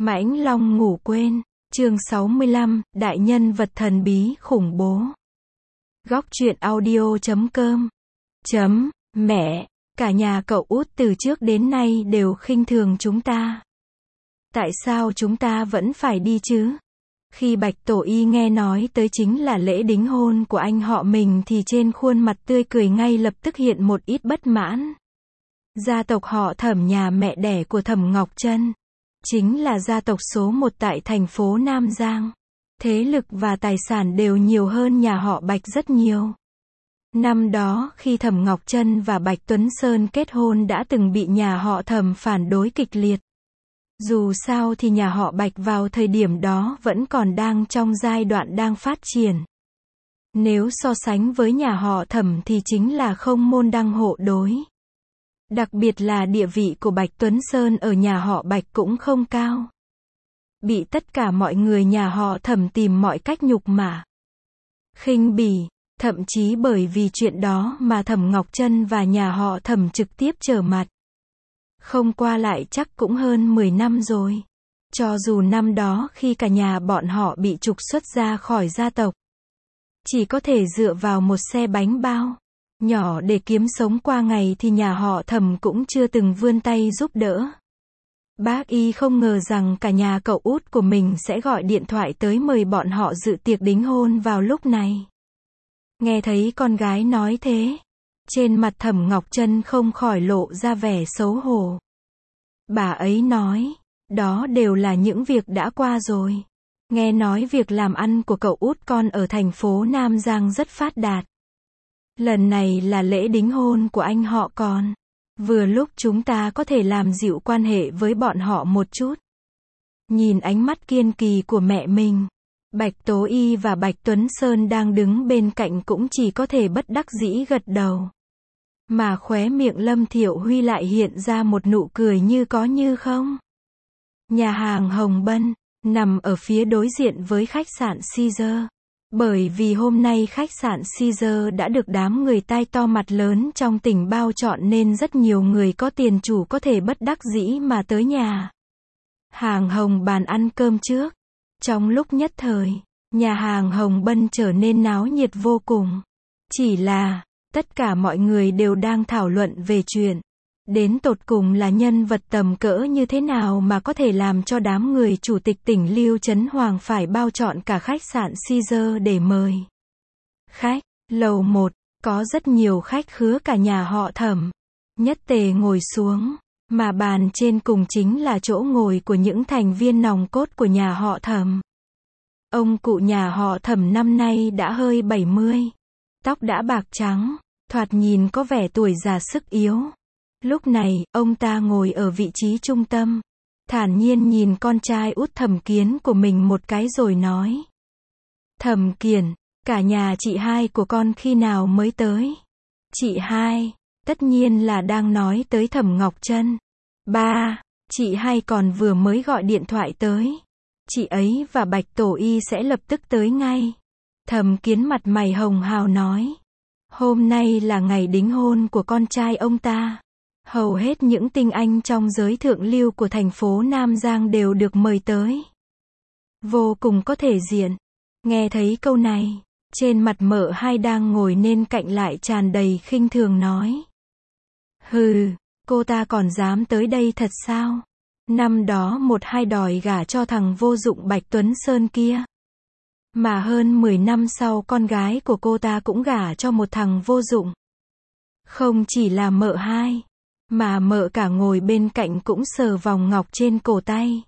Mãnh Long ngủ quên, chương 65, đại nhân vật thần bí khủng bố. Góc truyện audio.com. Mẹ, cả nhà cậu út từ trước đến nay đều khinh thường chúng ta. Tại sao chúng ta vẫn phải đi chứ? Khi Bạch Tổ Y nghe nói tới chính là lễ đính hôn của anh họ mình thì trên khuôn mặt tươi cười ngay lập tức hiện một ít bất mãn. Gia tộc họ Thẩm nhà mẹ đẻ của Thẩm Ngọc Trân chính là gia tộc số 1 tại thành phố Nam Giang. Thế lực và tài sản đều nhiều hơn nhà họ Bạch rất nhiều. Năm đó, khi Thẩm Ngọc Trân và Bạch Tuấn Sơn kết hôn đã từng bị nhà họ Thẩm phản đối kịch liệt. Dù sao thì nhà họ Bạch vào thời điểm đó vẫn còn đang trong giai đoạn đang phát triển. Nếu so sánh với nhà họ Thẩm thì chính là không môn đăng hộ đối. Đặc biệt là địa vị của Bạch Tuấn Sơn ở nhà họ Bạch cũng không cao. Bị tất cả mọi người nhà họ Thẩm tìm mọi cách nhục mạ, khinh bỉ, thậm chí bởi vì chuyện đó mà Thẩm Ngọc Trân và nhà họ Thẩm trực tiếp trở mặt. Không qua lại chắc cũng hơn 10 năm rồi. Cho dù năm đó khi cả nhà bọn họ bị trục xuất ra khỏi gia tộc, chỉ có thể dựa vào một xe bánh bao nhỏ để kiếm sống qua ngày thì nhà họ Thẩm cũng chưa từng vươn tay giúp đỡ. Bác Y không ngờ rằng cả nhà cậu út của mình sẽ gọi điện thoại tới mời bọn họ dự tiệc đính hôn vào lúc này. Nghe thấy con gái nói thế, trên mặt Thẩm Ngọc Trân không khỏi lộ ra vẻ xấu hổ. Bà ấy nói, đó đều là những việc đã qua rồi. Nghe nói việc làm ăn của cậu út con ở thành phố Nam Giang rất phát đạt. Lần này là lễ đính hôn của anh họ con. Vừa lúc chúng ta có thể làm dịu quan hệ với bọn họ một chút. Nhìn ánh mắt kiên kỳ của mẹ mình, Bạch Tố Y và Bạch Tuấn Sơn đang đứng bên cạnh cũng chỉ có thể bất đắc dĩ gật đầu. Mà khóe miệng Lâm Thiệu Huy lại hiện ra một nụ cười như có như không. Nhà hàng Hồng Bân nằm ở phía đối diện với khách sạn Caesar. Bởi vì hôm nay khách sạn Caesar đã được đám người tai to mặt lớn trong tỉnh bao chọn nên rất nhiều người có tiền chủ có thể bất đắc dĩ mà tới nhà hàng Hồng bàn ăn cơm trước. Trong lúc nhất thời, nhà hàng Hồng Bân trở nên náo nhiệt vô cùng. Chỉ là, tất cả mọi người đều đang thảo luận về chuyện đến tột cùng là nhân vật tầm cỡ như thế nào mà có thể làm cho đám người chủ tịch tỉnh Lưu Chấn Hoàng phải bao chọn cả khách sạn Caesar để mời khách. Lầu 1, có rất nhiều khách khứa cả nhà họ Thẩm. Nhất tề ngồi xuống, mà bàn trên cùng chính là chỗ ngồi của những thành viên nòng cốt của nhà họ Thẩm. Ông cụ nhà họ Thẩm năm nay đã hơi 70. Tóc đã bạc trắng, thoạt nhìn có vẻ tuổi già sức yếu. Lúc này, ông ta ngồi ở vị trí trung tâm, thản nhiên nhìn con trai út Thẩm Kiến của mình một cái rồi nói. Thẩm Kiền, cả nhà chị hai của con khi nào mới tới? Chị hai, tất nhiên là đang nói tới Thẩm Ngọc Trân. Ba, chị hai còn vừa mới gọi điện thoại tới. Chị ấy và Bạch Tổ Y sẽ lập tức tới ngay. Thẩm Kiến mặt mày hồng hào nói. Hôm nay là ngày đính hôn của con trai ông ta. Hầu hết những tinh anh trong giới thượng lưu của thành phố Nam Giang đều được mời tới. Vô cùng có thể diện. Nghe thấy câu này, trên mặt Mợ Hai đang ngồi nên cạnh lại tràn đầy khinh thường nói. Hừ, cô ta còn dám tới đây thật sao? Năm đó một hai đòi gả cho thằng vô dụng Bạch Tuấn Sơn kia. Mà hơn 10 năm sau con gái của cô ta cũng gả cho một thằng vô dụng. Không chỉ là Mợ Hai, mà Mợ cả ngồi bên cạnh cũng sờ vòng ngọc trên cổ tay.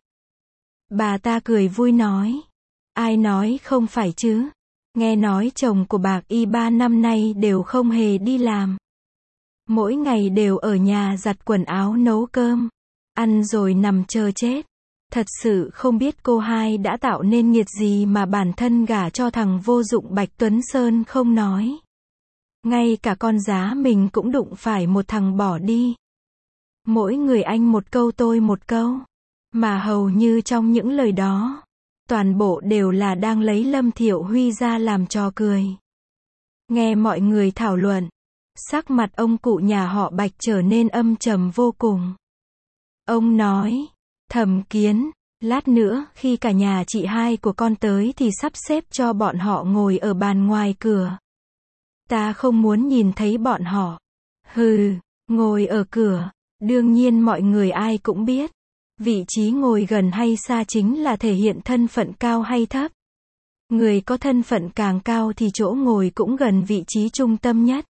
Bà ta cười vui nói. Ai nói không phải chứ? Nghe nói chồng của Bạc Y 3 năm nay đều không hề đi làm. Mỗi ngày đều ở nhà giặt quần áo nấu cơm, ăn rồi nằm chờ chết. Thật sự không biết cô hai đã tạo nên nghiệt gì mà bản thân gả cho thằng vô dụng Bạch Tuấn Sơn không nói. Ngay cả con giá mình cũng đụng phải một thằng bỏ đi. Mỗi người anh một câu tôi một câu. Mà hầu như trong những lời đó, toàn bộ đều là đang lấy Lâm Thiệu Huy ra làm trò cười. Nghe mọi người thảo luận, sắc mặt ông cụ nhà họ Bạch trở nên âm trầm vô cùng. Ông nói, Thẩm Kiến, Lát nữa, khi cả nhà chị hai của con tới thì sắp xếp cho bọn họ ngồi ở bàn ngoài cửa. Ta không muốn nhìn thấy bọn họ. Hừ, ngồi ở cửa. Đương nhiên mọi người ai cũng biết. Vị trí ngồi gần hay xa chính là thể hiện thân phận cao hay thấp. Người có thân phận càng cao thì chỗ ngồi cũng gần vị trí trung tâm nhất.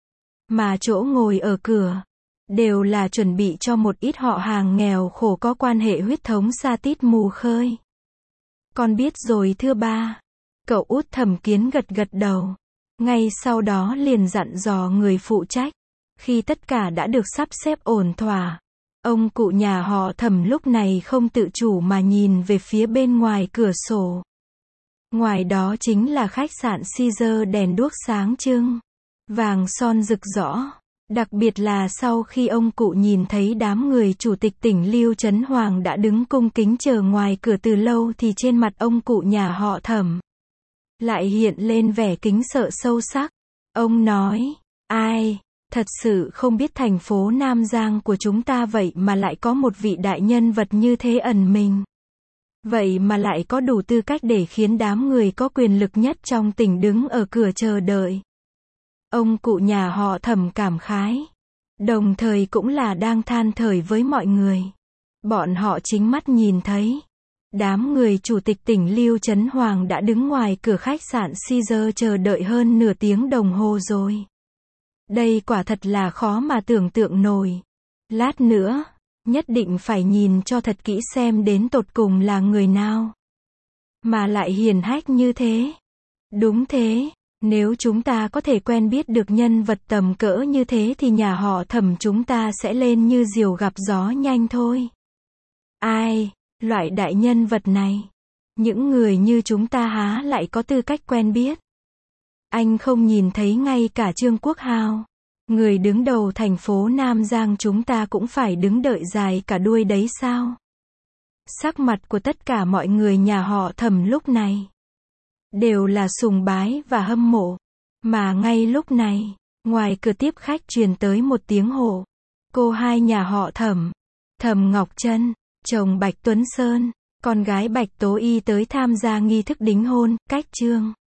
Mà chỗ ngồi ở cửa đều là chuẩn bị cho một ít họ hàng nghèo khổ có quan hệ huyết thống xa tít mù khơi. Con biết rồi thưa ba. Cậu út Thẩm Kiến gật gật đầu. Ngay sau đó liền dặn dò người phụ trách. Khi tất cả đã được sắp xếp ổn thỏa, ông cụ nhà họ Thẩm lúc này không tự chủ mà nhìn về phía bên ngoài cửa sổ. Ngoài đó chính là khách sạn Caesar đèn đuốc sáng trưng, vàng son rực rỡ. Đặc biệt là sau khi ông cụ nhìn thấy đám người chủ tịch tỉnh Lưu Trấn Hoàng đã đứng cung kính chờ ngoài cửa từ lâu thì trên mặt ông cụ nhà họ Thẩm lại hiện lên vẻ kính sợ sâu sắc. Ông nói, ai, thật sự không biết thành phố Nam Giang của chúng ta vậy mà lại có một vị đại nhân vật như thế ẩn mình. Vậy mà lại có đủ tư cách để khiến đám người có quyền lực nhất trong tỉnh đứng ở cửa chờ đợi. Ông cụ nhà họ Thẩm cảm khái. Đồng thời cũng là đang than thở với mọi người. Bọn họ chính mắt nhìn thấy. Đám người chủ tịch tỉnh Lưu Trấn Hoàng đã đứng ngoài cửa khách sạn Caesar chờ đợi hơn nửa tiếng đồng hồ rồi. Đây quả thật là khó mà tưởng tượng nổi. Lát nữa, nhất định phải nhìn cho thật kỹ xem đến tột cùng là người nào mà lại hiền hách như thế. Đúng thế, nếu chúng ta có thể quen biết được nhân vật tầm cỡ như thế thì nhà họ Thẩm chúng ta sẽ lên như diều gặp gió nhanh thôi. Ai, loại đại nhân vật này, những người như chúng ta há lại có tư cách quen biết. Anh không nhìn thấy ngay cả Trương Quốc Hào, người đứng đầu thành phố Nam Giang chúng ta cũng phải đứng đợi dài cả đuôi đấy sao? Sắc mặt của tất cả mọi người nhà họ Thẩm lúc này đều là sùng bái và hâm mộ. Mà ngay lúc này, ngoài cửa tiếp khách truyền tới một tiếng hô. Cô hai nhà họ Thẩm, Thẩm Ngọc Trân, chồng Bạch Tuấn Sơn, con gái Bạch Tố Y tới tham gia nghi thức đính hôn, cách Trương